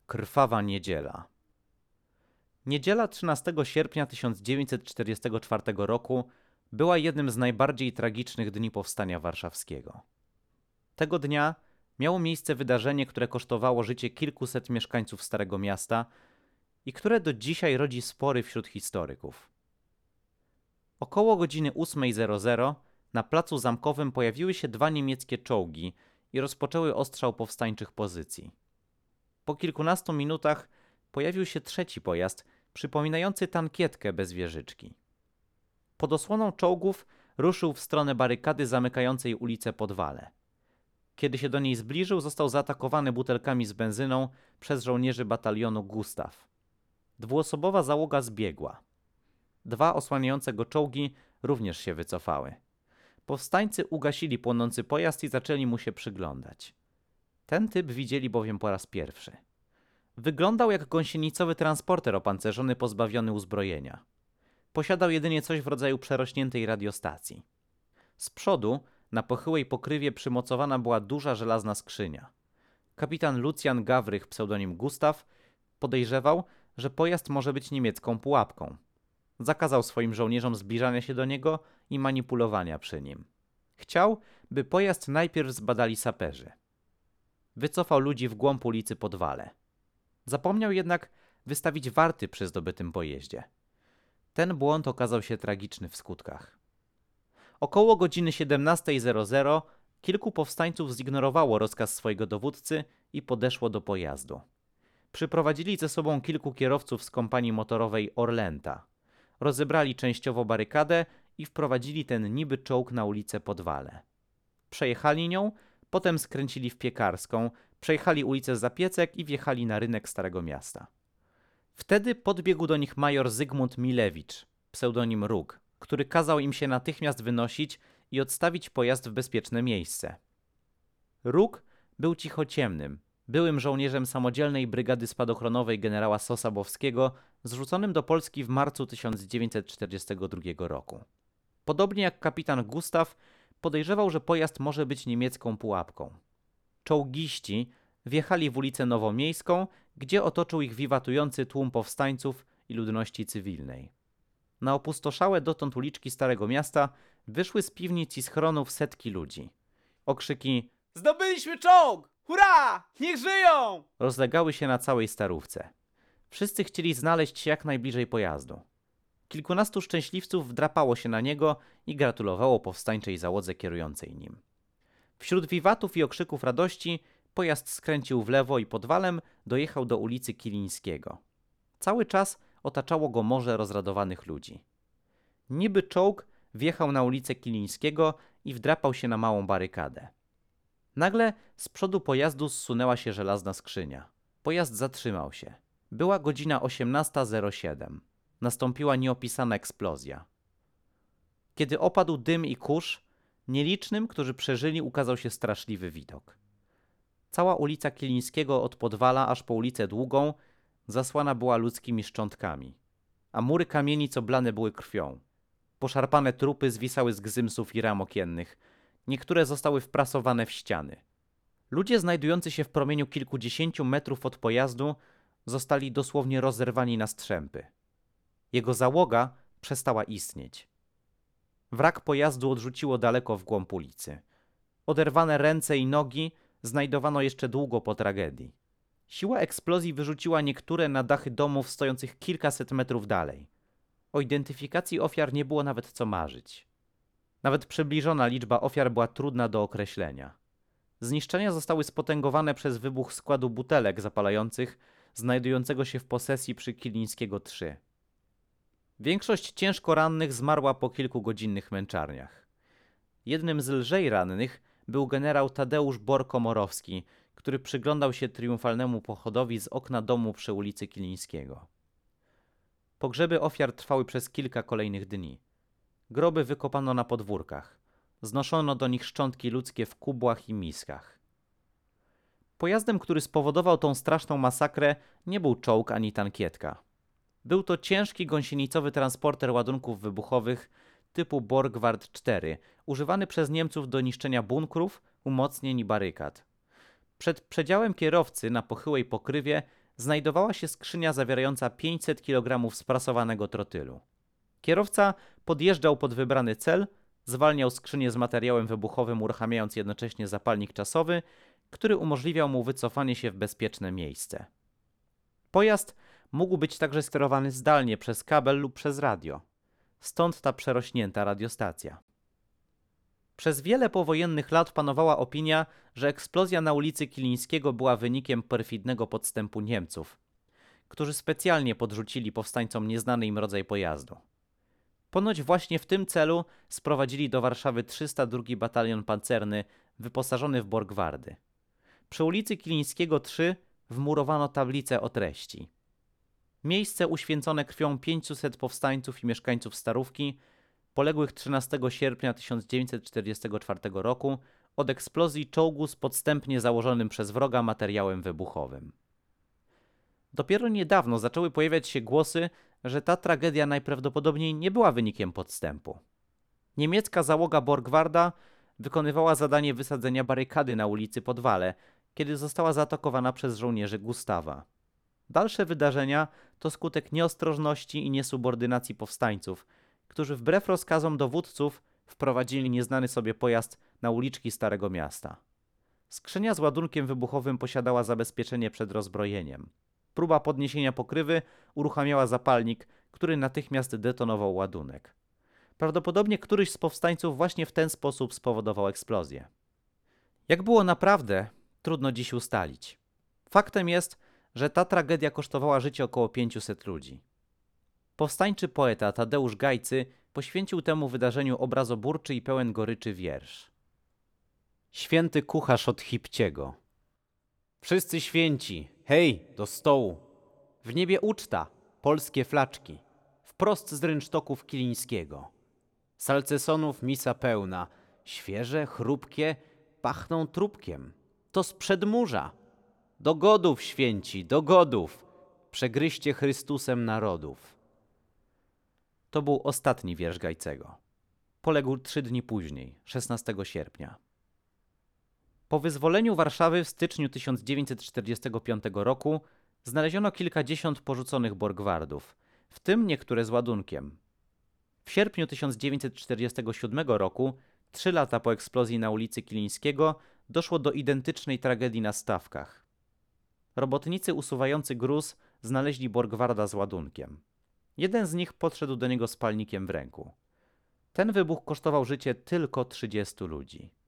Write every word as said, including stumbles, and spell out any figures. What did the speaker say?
Krwawa niedziela. Niedziela trzynastego sierpnia tysiąc dziewięćset czterdziestego czwartego roku była jednym z najbardziej tragicznych dni powstania warszawskiego. Tego dnia miało miejsce wydarzenie, które kosztowało życie kilkuset mieszkańców Starego Miasta i które do dzisiaj rodzi spory wśród historyków. Około godziny ósmej zero zero na placu Zamkowym pojawiły się dwa niemieckie czołgi i rozpoczęły ostrzał powstańczych pozycji. Po kilkunastu minutach pojawił się trzeci pojazd, przypominający tankietkę bez wieżyczki. Pod osłoną czołgów ruszył w stronę barykady zamykającej ulicę Podwale. Kiedy się do niej zbliżył, został zaatakowany butelkami z benzyną przez żołnierzy batalionu Gustaw. Dwuosobowa załoga zbiegła. Dwa osłaniające go czołgi również się wycofały. Powstańcy ugasili płonący pojazd i zaczęli mu się przyglądać. Ten typ widzieli bowiem po raz pierwszy. Wyglądał jak gąsienicowy transporter opancerzony pozbawiony uzbrojenia. Posiadał jedynie coś w rodzaju przerośniętej radiostacji. Z przodu, na pochyłej pokrywie przymocowana była duża żelazna skrzynia. Kapitan Lucjan Gawrych, pseudonim Gustaw, podejrzewał, że pojazd może być niemiecką pułapką. Zakazał swoim żołnierzom zbliżania się do niego i manipulowania przy nim. Chciał, by pojazd najpierw zbadali saperzy. Wycofał ludzi w głąb ulicy Podwale. Zapomniał jednak wystawić warty przy zdobytym pojeździe. Ten błąd okazał się tragiczny w skutkach. Około godziny siedemnastej zero zero kilku powstańców zignorowało rozkaz swojego dowódcy i podeszło do pojazdu. Przyprowadzili ze sobą kilku kierowców z kompanii motorowej Orlęta. Rozebrali częściowo barykadę i wprowadzili ten niby czołg na ulicę Podwale. Przejechali nią, potem skręcili w Piekarską, przejechali ulicę Zapiecek i wjechali na rynek Starego Miasta. Wtedy podbiegł do nich major Zygmunt Milewicz, pseudonim Róg, który kazał im się natychmiast wynosić i odstawić pojazd w bezpieczne miejsce. Róg był cichociemnym, byłym żołnierzem samodzielnej brygady spadochronowej generała Sosabowskiego, zrzuconym do Polski w marcu tysiąc dziewięćset czterdziestego drugiego roku. Podobnie jak kapitan Gustaw, podejrzewał, że pojazd może być niemiecką pułapką. Czołgiści wjechali w ulicę Nowomiejską, gdzie otoczył ich wiwatujący tłum powstańców i ludności cywilnej. Na opustoszałe dotąd uliczki Starego Miasta wyszły z piwnic i schronów setki ludzi. Okrzyki Zdobyliśmy czołg! Hurra! Niech żyją! rozlegały się na całej Starówce. Wszyscy chcieli znaleźć się jak najbliżej pojazdu. Kilkunastu szczęśliwców wdrapało się na niego i gratulowało powstańczej załodze kierującej nim. Wśród wiwatów i okrzyków radości pojazd skręcił w lewo i podwalem dojechał do ulicy Kilińskiego. Cały czas otaczało go morze rozradowanych ludzi. Niby czołg wjechał na ulicę Kilińskiego i wdrapał się na małą barykadę. Nagle z przodu pojazdu zsunęła się żelazna skrzynia. Pojazd zatrzymał się. Była godzina osiemnasta zero siedem. Nastąpiła nieopisana eksplozja. Kiedy opadł dym i kurz, nielicznym, którzy przeżyli, ukazał się straszliwy widok. Cała ulica Kilińskiego od Podwala aż po ulicę Długą zasłana była ludzkimi szczątkami, a mury kamienic oblane były krwią. Poszarpane trupy zwisały z gzymsów i ram okiennych. Niektóre zostały wprasowane w ściany. Ludzie znajdujący się w promieniu kilkudziesięciu metrów od pojazdu zostali dosłownie rozerwani na strzępy. Jego załoga przestała istnieć. Wrak pojazdu odrzuciło daleko w głąb ulicy. Oderwane ręce i nogi znajdowano jeszcze długo po tragedii. Siła eksplozji wyrzuciła niektóre na dachy domów stojących kilkaset metrów dalej. O identyfikacji ofiar nie było nawet co marzyć. Nawet przybliżona liczba ofiar była trudna do określenia. Zniszczenia zostały spotęgowane przez wybuch składu butelek zapalających znajdującego się w posesji przy Kilińskiego trzy. Większość ciężko rannych zmarła po kilkugodzinnych męczarniach. Jednym z lżej rannych był generał Tadeusz Bor-Komorowski, który przyglądał się triumfalnemu pochodowi z okna domu przy ulicy Kilińskiego. Pogrzeby ofiar trwały przez kilka kolejnych dni. Groby wykopano na podwórkach. Znoszono do nich szczątki ludzkie w kubłach i miskach. Pojazdem, który spowodował tą straszną masakrę, nie był czołg ani tankietka. Był to ciężki gąsienicowy transporter ładunków wybuchowych typu Borgward cztery, używany przez Niemców do niszczenia bunkrów, umocnień i barykad. Przed przedziałem kierowcy na pochyłej pokrywie znajdowała się skrzynia zawierająca pięćset kilogramów sprasowanego trotylu. Kierowca podjeżdżał pod wybrany cel, zwalniał skrzynię z materiałem wybuchowym, uruchamiając jednocześnie zapalnik czasowy, który umożliwiał mu wycofanie się w bezpieczne miejsce. Pojazd mógł być także sterowany zdalnie przez kabel lub przez radio. Stąd ta przerośnięta radiostacja. Przez wiele powojennych lat panowała opinia, że eksplozja na ulicy Kilińskiego była wynikiem perfidnego podstępu Niemców, którzy specjalnie podrzucili powstańcom nieznany im rodzaj pojazdu. Ponoć właśnie w tym celu sprowadzili do Warszawy trzysta drugi Batalion Pancerny wyposażony w Borgwardy. Przy ulicy Kilińskiego trzy wmurowano tablicę o treści: miejsce uświęcone krwią pięciuset powstańców i mieszkańców Starówki, poległych trzynastego sierpnia tysiąc dziewięćset czterdziestego czwartego roku od eksplozji czołgu z podstępnie założonym przez wroga materiałem wybuchowym. Dopiero niedawno zaczęły pojawiać się głosy, że ta tragedia najprawdopodobniej nie była wynikiem podstępu. Niemiecka załoga Borgwarda wykonywała zadanie wysadzenia barykady na ulicy Podwale, kiedy została zaatakowana przez żołnierzy Gustawa. Dalsze wydarzenia to skutek nieostrożności i niesubordynacji powstańców, którzy wbrew rozkazom dowódców wprowadzili nieznany sobie pojazd na uliczki Starego Miasta. Skrzynia z ładunkiem wybuchowym posiadała zabezpieczenie przed rozbrojeniem. Próba podniesienia pokrywy uruchamiała zapalnik, który natychmiast detonował ładunek. Prawdopodobnie któryś z powstańców właśnie w ten sposób spowodował eksplozję. Jak było naprawdę, trudno dziś ustalić. Faktem jest, że ta tragedia kosztowała życie około pięciuset ludzi. Powstańczy poeta Tadeusz Gajcy poświęcił temu wydarzeniu obrazoburczy i pełen goryczy wiersz. Święty kucharz od Hipciego. Wszyscy święci, hej, do stołu. W niebie uczta, polskie flaczki, wprost z rynsztoków Kilińskiego. Salcesonów misa pełna, świeże, chrupkie, pachną trupkiem. To z przedmurza. Do godów, święci, do godów, przegryźcie Chrystusem narodów. To był ostatni wiersz Gajcego. Poległ trzy dni później, szesnastego sierpnia. Po wyzwoleniu Warszawy w styczniu tysiąc dziewięćset czterdziestego piątego roku znaleziono kilkadziesiąt porzuconych Borgwardów, w tym niektóre z ładunkiem. W sierpniu tysiąc dziewięćset czterdziestego siódmego roku, trzy lata po eksplozji na ulicy Kilińskiego, doszło do identycznej tragedii na Stawkach. Robotnicy usuwający gruz znaleźli Borgwarda z ładunkiem. Jeden z nich podszedł do niego z palnikiem w ręku. Ten wybuch kosztował życie tylko trzydziestu ludzi.